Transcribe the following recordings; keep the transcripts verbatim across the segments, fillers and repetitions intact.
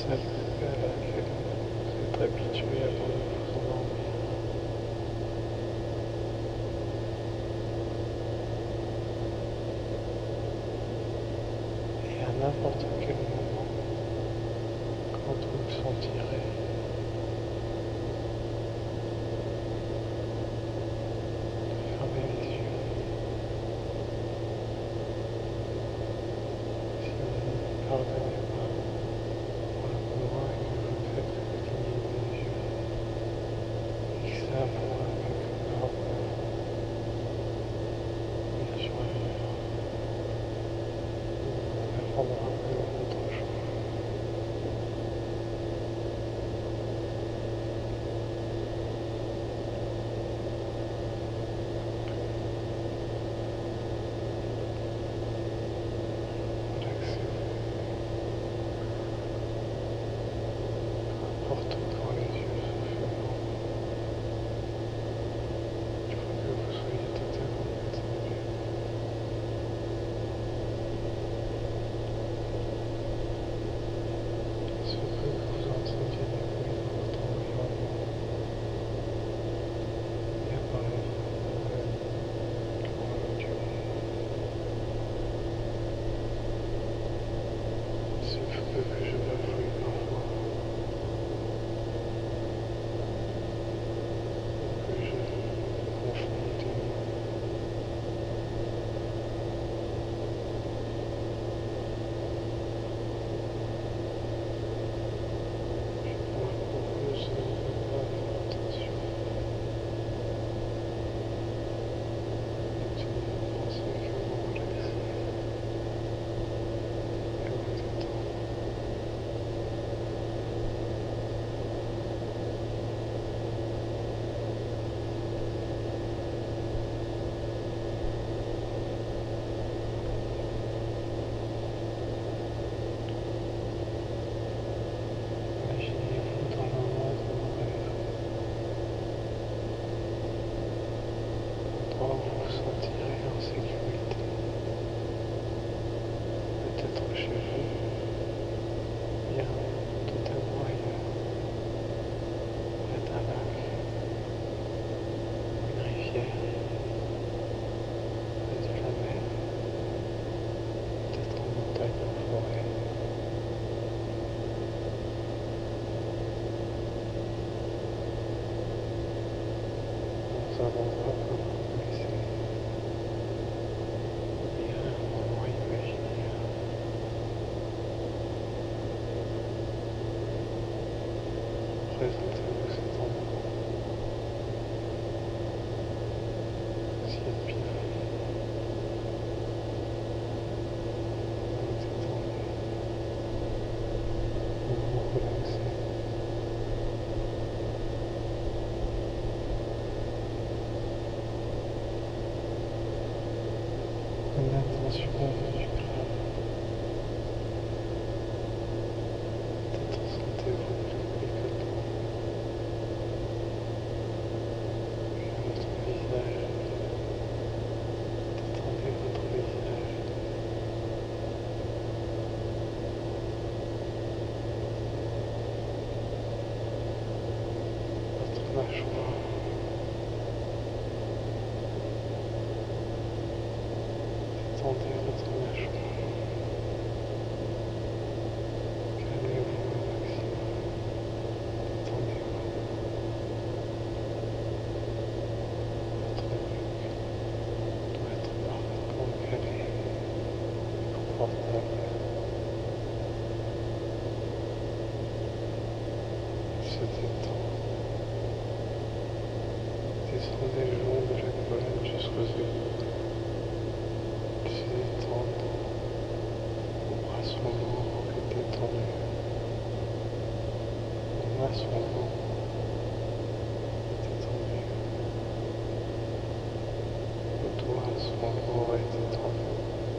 celle à laquelle vous êtes habitué avant de vous endormir. Et à n'importe quel moment, quand vous le sentirez, fermez les yeux. Si vous ne parvenez pas pour le moment et que vous ne faites que cligner des yeux, fixez un point quelque part devant vous, bien sûr ailleurs, ça prendra un peu votre choix. Relaxez-vous, porte devant les yeux se fermant. Il faut que vous soyez totalement détendu. Il se peut que vous entendiez des bruits dans votre environnement. Il y a par exemple le grand audio. Il se peut que je bafouille parfois, ou que je confonde des mots. Je vous propose de ne pas faire attention et de penser que vous relaxez, que vous détendez. Imaginez-vous dans le monde de vos rêves, endroit où vous vous sentirez en sécurité, peut-être chez vous, bien totalement ailleurs, près d'un lac, une rivière, près de la mer, peut-être en montagne ou en forêt. Dans un endroit que vous connaissez, ou bien un moment imaginaire. Présentez-vous cet endroit, si êtes bien, vous détendez, vous vous relaxez. Prenez attention au niveau du crâne, peut-être sentez-vous plus picotant que votre visage. Détendez votre visage, votre mâchoire, détendez votre mâchoire. Calmez-vous au maximum, détendez-vous. Votre nuque doit être parfaitement calée et confortable. Il se détend. Descendez le long de la colonne jusqu'aux épaules. Ils se détendent. Vos bras sont lourds et détendus. Vos mains sont lourdes et détendues. Vos doigts sont lourds et détendus.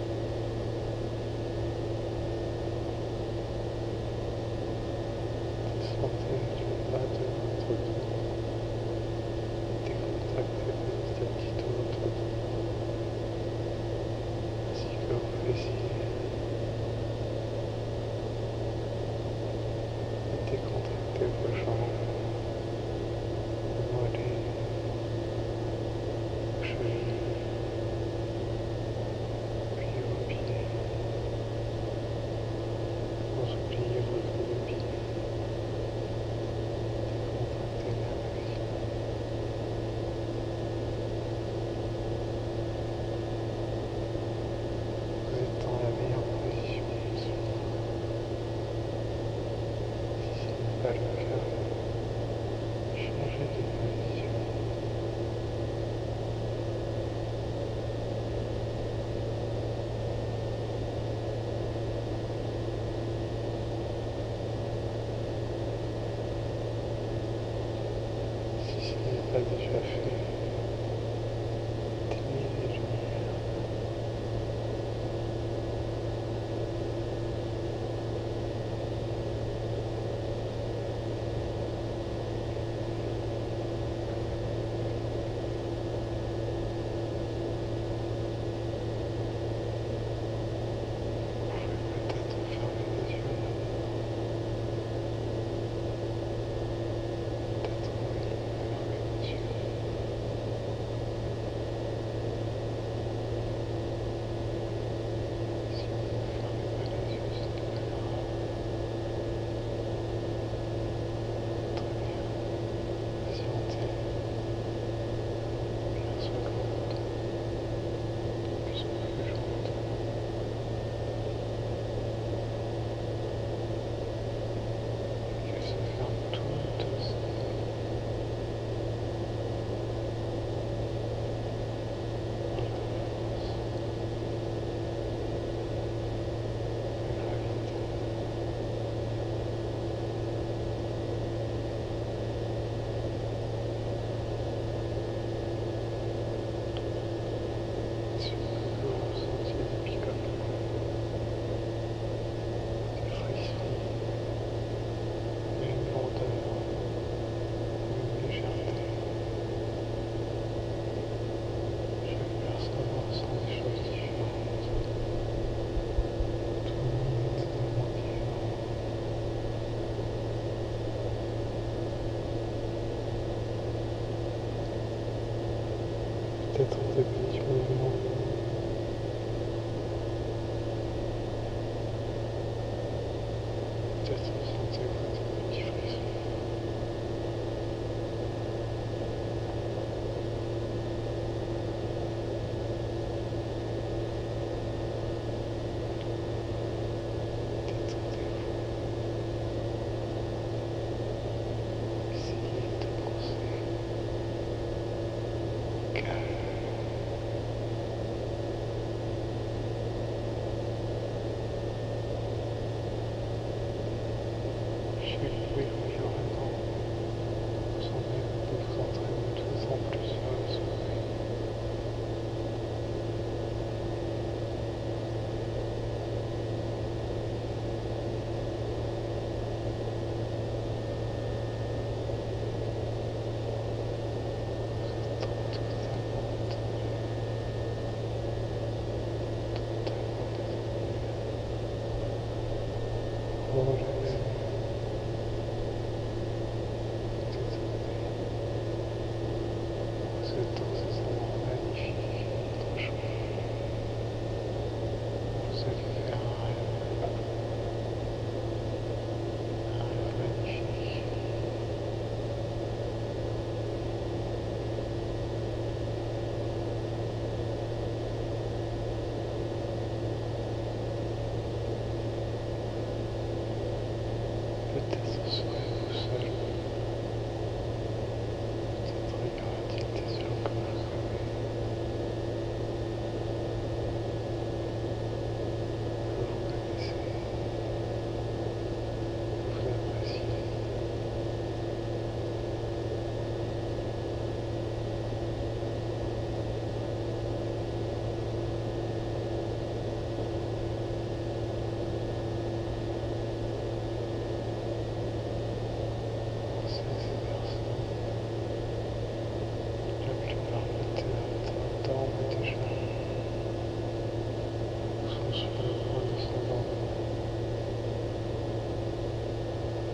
Descendez du bas de votre dos et décontractez petit à petit tout votre dos, ainsi que vos fessiers.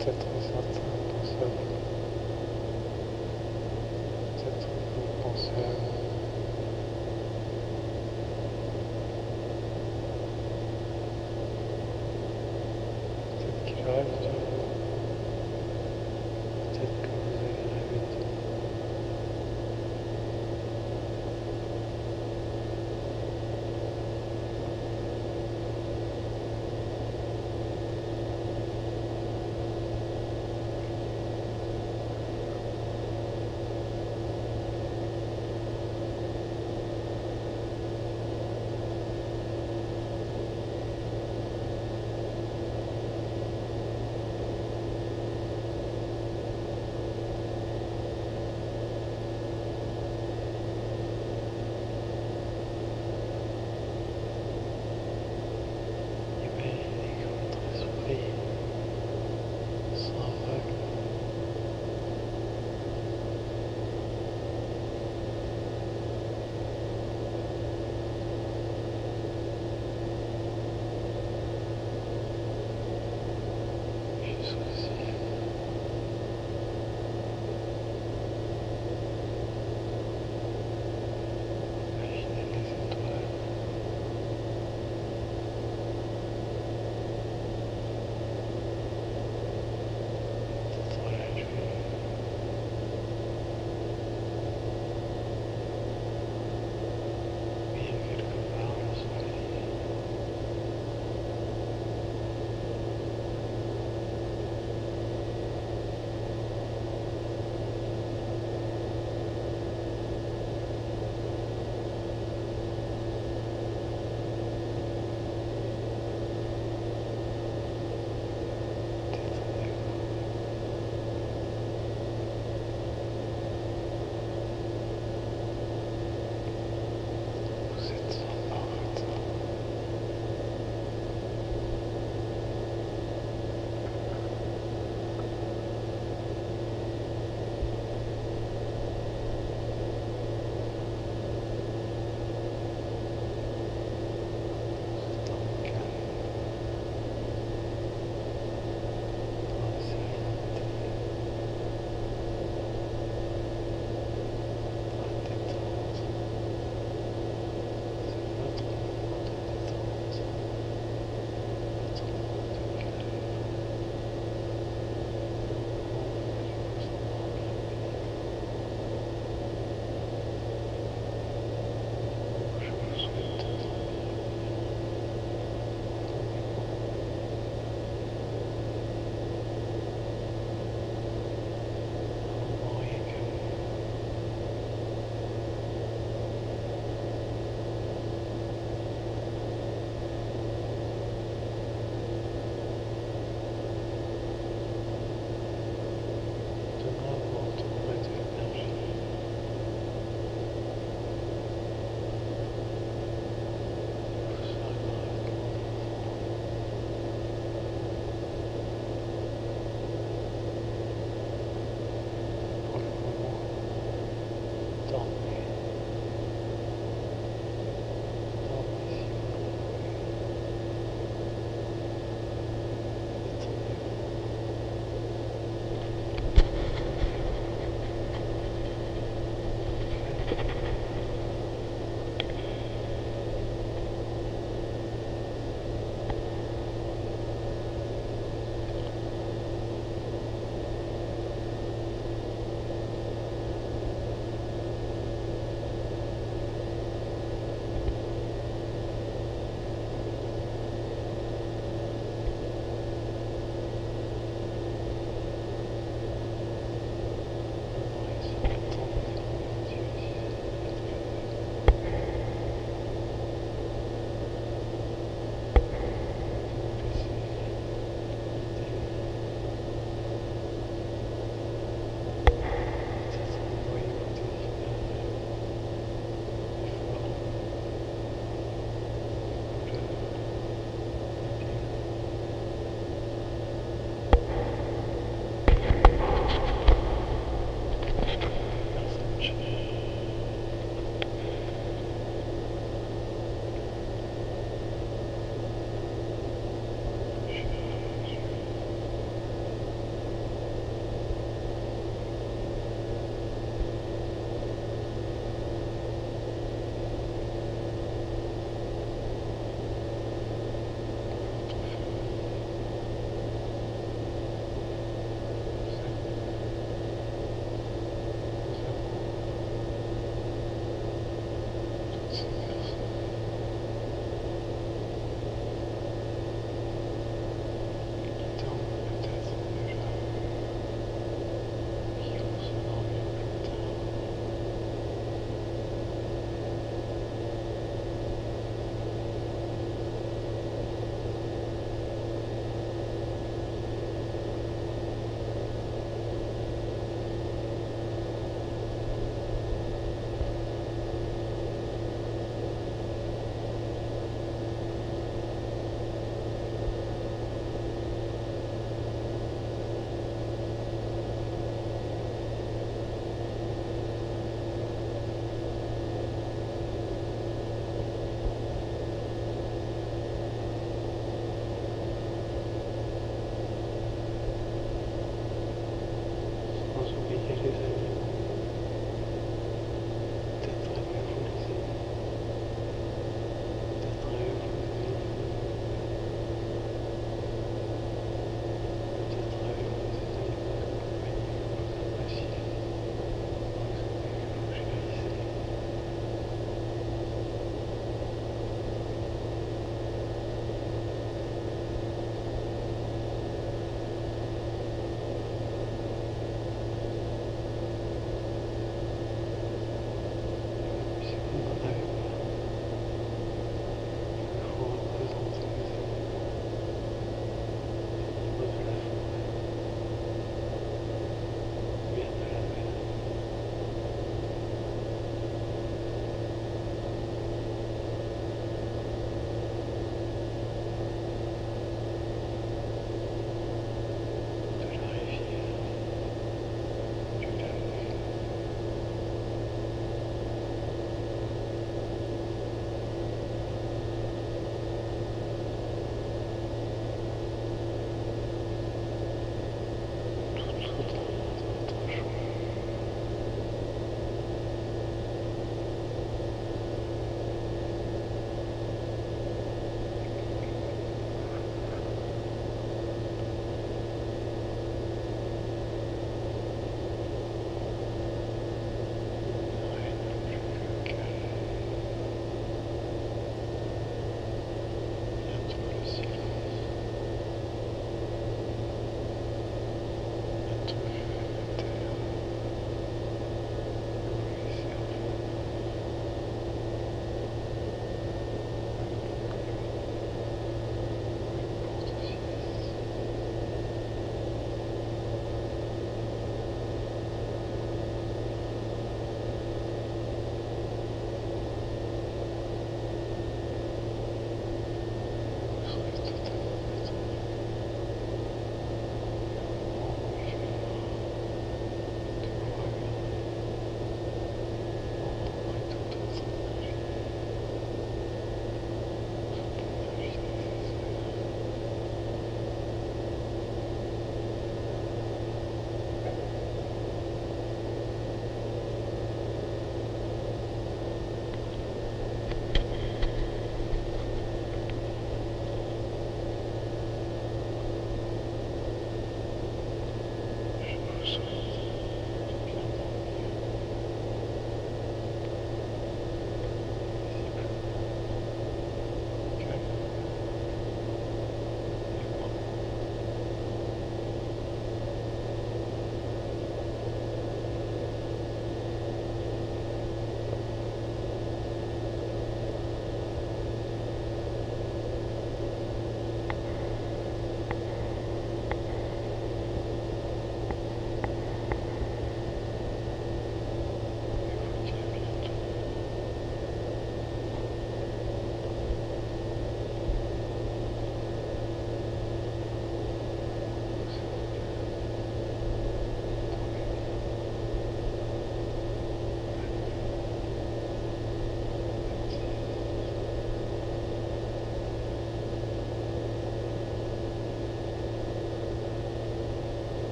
peut-être